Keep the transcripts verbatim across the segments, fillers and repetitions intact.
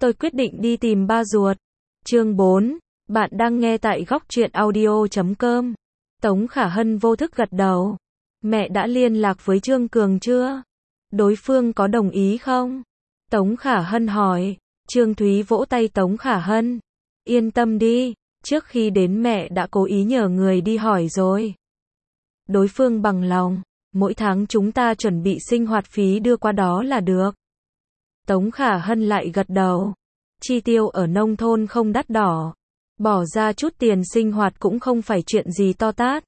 tôi quyết định đi tìm ba ruột. Chương bốn. Bạn đang nghe tại góc truyện audio chấm com. Tống Khả Hân vô thức gật đầu. Mẹ đã liên lạc với Trương Cường chưa? Đối phương có đồng ý không? Tống Khả Hân hỏi. Trương Thúy vỗ tay Tống Khả Hân. Yên tâm đi, trước khi đến mẹ đã cố ý nhờ người đi hỏi rồi. Đối phương bằng lòng, mỗi tháng chúng ta chuẩn bị sinh hoạt phí đưa qua đó là được. Tống Khả Hân lại gật đầu. Chi tiêu ở nông thôn không đắt đỏ. Bỏ ra chút tiền sinh hoạt cũng không phải chuyện gì to tát.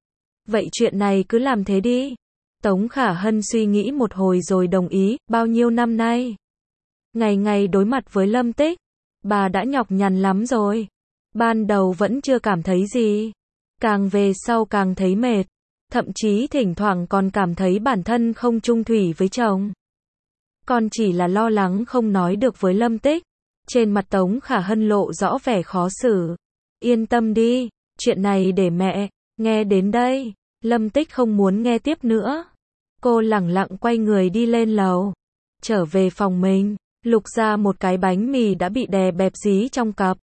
Vậy chuyện này cứ làm thế đi. Tống Khả Hân suy nghĩ một hồi rồi đồng ý. Bao nhiêu năm nay, ngày ngày đối mặt với Lâm Tích, bà đã nhọc nhằn lắm rồi. Ban đầu vẫn chưa cảm thấy gì. Càng về sau càng thấy mệt. Thậm chí thỉnh thoảng còn cảm thấy bản thân không chung thủy với chồng. Con chỉ là lo lắng không nói được với Lâm Tích. Trên mặt Tống Khả Hân lộ rõ vẻ khó xử. Yên tâm đi, chuyện này để mẹ. Nghe đến đây, Lâm Tích không muốn nghe tiếp nữa. Cô lẳng lặng quay người đi lên lầu. Trở về phòng mình, lục ra một cái bánh mì đã bị đè bẹp dí trong cặp.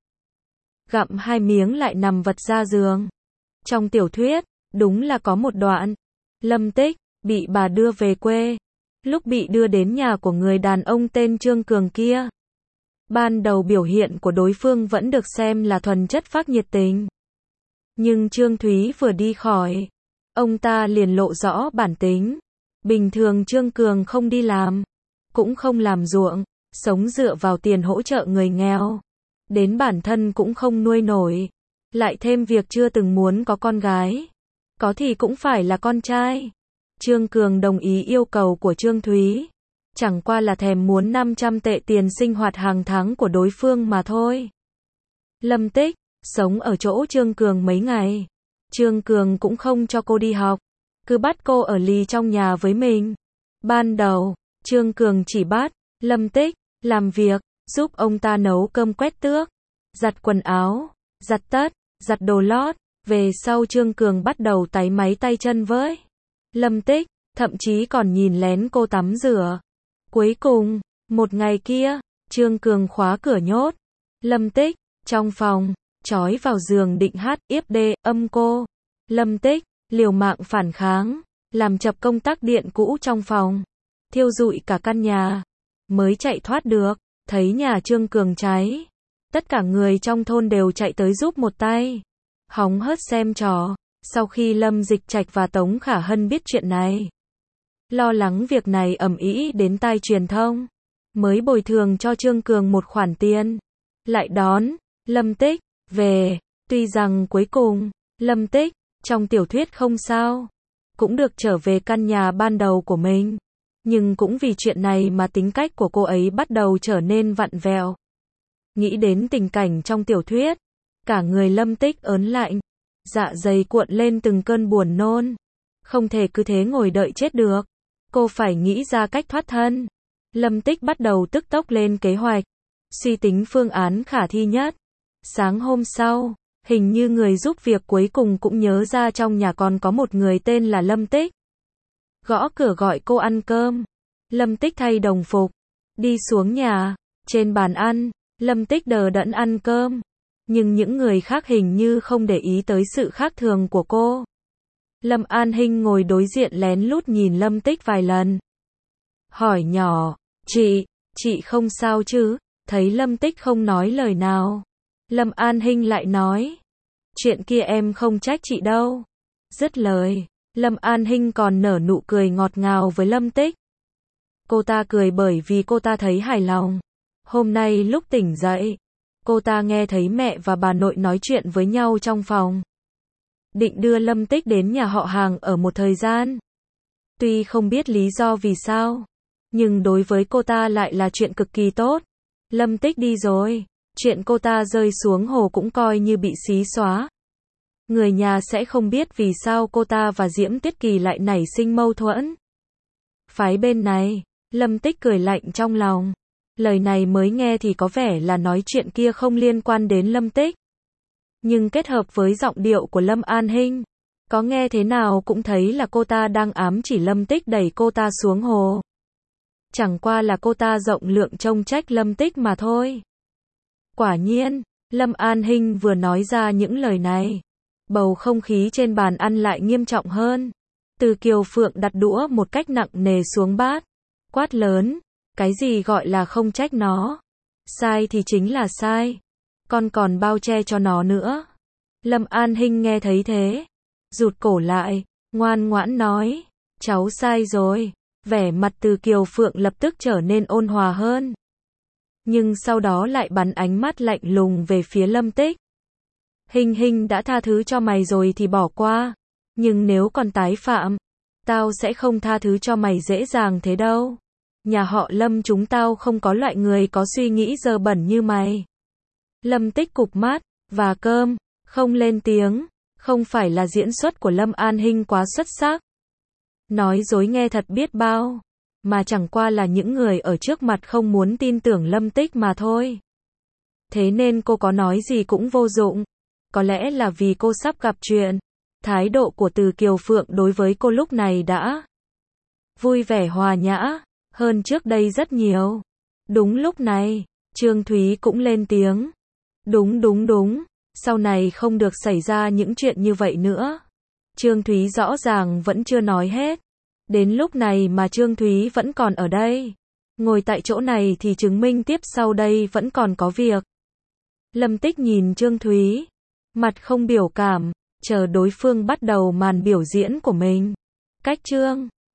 Gặm hai miếng lại nằm vật ra giường. Trong tiểu thuyết, đúng là có một đoạn. Lâm Tích bị bà đưa về quê. Lúc bị đưa đến nhà của người đàn ông tên Trương Cường kia, ban đầu biểu hiện của đối phương vẫn được xem là thuần chất phác nhiệt tình. Nhưng Trương Thúy vừa đi khỏi, ông ta liền lộ rõ bản tính. Bình thường Trương Cường không đi làm, cũng không làm ruộng, sống dựa vào tiền hỗ trợ người nghèo. Đến bản thân cũng không nuôi nổi. Lại thêm việc chưa từng muốn có con gái. Có thì cũng phải là con trai. Trương Cường đồng ý yêu cầu của Trương Thúy. Chẳng qua là thèm muốn năm trăm tệ tiền sinh hoạt hàng tháng của đối phương mà thôi. Lâm Tích sống ở chỗ Trương Cường mấy ngày. Trương Cường cũng không cho cô đi học, cứ bắt cô ở lì trong nhà với mình. Ban đầu, Trương Cường chỉ bắt Lâm Tích làm việc, giúp ông ta nấu cơm quét tước, giặt quần áo, giặt tất, giặt đồ lót. Về sau Trương Cường bắt đầu táy máy tay chân với Lâm Tích, thậm chí còn nhìn lén cô tắm rửa. Cuối cùng, một ngày kia, Trương Cường khóa cửa nhốt Lâm Tích trong phòng, trói vào giường định hát yếp đê âm cô. Lâm Tích liều mạng phản kháng, làm chập công tắc điện cũ trong phòng, thiêu rụi cả căn nhà, mới chạy thoát được. Thấy nhà Trương Cường cháy, tất cả người trong thôn đều chạy tới giúp một tay, hóng hớt xem trò. Sau khi Lâm Dịch Trạch và Tống Khả Hân biết chuyện này, lo lắng việc này ầm ĩ đến tai truyền thông, mới bồi thường cho Trương Cường một khoản tiền, lại đón Lâm Tích về. Tuy rằng cuối cùng, Lâm Tích trong tiểu thuyết không sao, cũng được trở về căn nhà ban đầu của mình. Nhưng cũng vì chuyện này mà tính cách của cô ấy bắt đầu trở nên vặn vẹo. Nghĩ đến tình cảnh trong tiểu thuyết, cả người Lâm Tích ớn lạnh, dạ dày cuộn lên từng cơn buồn nôn. Không thể cứ thế ngồi đợi chết được. Cô phải nghĩ ra cách thoát thân. Lâm Tích bắt đầu tức tốc lên kế hoạch, suy tính phương án khả thi nhất. Sáng hôm sau, hình như người giúp việc cuối cùng cũng nhớ ra trong nhà còn có một người tên là Lâm Tích. Gõ cửa gọi cô ăn cơm. Lâm Tích thay đồng phục, đi xuống nhà. Trên bàn ăn, Lâm Tích đờ đẫn ăn cơm. Nhưng những người khác hình như không để ý tới sự khác thường của cô. Lâm An Hinh ngồi đối diện lén lút nhìn Lâm Tích vài lần. Hỏi nhỏ, chị, chị không sao chứ? Thấy Lâm Tích không nói lời nào, Lâm An Hinh lại nói, chuyện kia em không trách chị đâu. Dứt lời, Lâm An Hinh còn nở nụ cười ngọt ngào với Lâm Tích. Cô ta cười bởi vì cô ta thấy hài lòng. Hôm nay lúc tỉnh dậy, cô ta nghe thấy mẹ và bà nội nói chuyện với nhau trong phòng. Định đưa Lâm Tích đến nhà họ hàng ở một thời gian. Tuy không biết lý do vì sao, nhưng đối với cô ta lại là chuyện cực kỳ tốt. Lâm Tích đi rồi, chuyện cô ta rơi xuống hồ cũng coi như bị xí xóa. Người nhà sẽ không biết vì sao cô ta và Diễm Tuyết Kỳ lại nảy sinh mâu thuẫn. Phái bên này, Lâm Tích cười lạnh trong lòng. Lời này mới nghe thì có vẻ là nói chuyện kia không liên quan đến Lâm Tích. Nhưng kết hợp với giọng điệu của Lâm An Hinh, có nghe thế nào cũng thấy là cô ta đang ám chỉ Lâm Tích đẩy cô ta xuống hồ. Chẳng qua là cô ta rộng lượng trông trách Lâm Tích mà thôi. Quả nhiên, Lâm An Hinh vừa nói ra những lời này, bầu không khí trên bàn ăn lại nghiêm trọng hơn. Từ Kiều Phượng đặt đũa một cách nặng nề xuống bát, quát lớn, cái gì gọi là không trách nó? Sai thì chính là sai, con còn bao che cho nó nữa. Lâm An Hinh nghe thấy thế, rụt cổ lại, ngoan ngoãn nói, cháu sai rồi. Vẻ mặt Từ Kiều Phượng lập tức trở nên ôn hòa hơn. Nhưng sau đó lại bắn ánh mắt lạnh lùng về phía Lâm Tích. Hinh Hinh đã tha thứ cho mày rồi thì bỏ qua. Nhưng nếu còn tái phạm, tao sẽ không tha thứ cho mày dễ dàng thế đâu. Nhà họ Lâm chúng tao không có loại người có suy nghĩ dơ bẩn như mày. Lâm Tích cụp mắt, và cơm, không lên tiếng. Không phải là diễn xuất của Lâm An Hinh quá xuất sắc. Nói dối nghe thật biết bao, mà chẳng qua là những người ở trước mặt không muốn tin tưởng Lâm Tích mà thôi. Thế nên cô có nói gì cũng vô dụng. Có lẽ là vì cô sắp gặp chuyện. Thái độ của Từ Kiều Phượng đối với cô lúc này đã vui vẻ hòa nhã hơn trước đây rất nhiều. Đúng lúc này, Trương Thúy cũng lên tiếng. Đúng đúng đúng, sau này không được xảy ra những chuyện như vậy nữa. Trương Thúy rõ ràng vẫn chưa nói hết. Đến lúc này mà Trương Thúy vẫn còn ở đây, ngồi tại chỗ này thì chứng minh tiếp sau đây vẫn còn có việc. Lâm Tích nhìn Trương Thúy, mặt không biểu cảm, chờ đối phương bắt đầu màn biểu diễn của mình. Cách Trương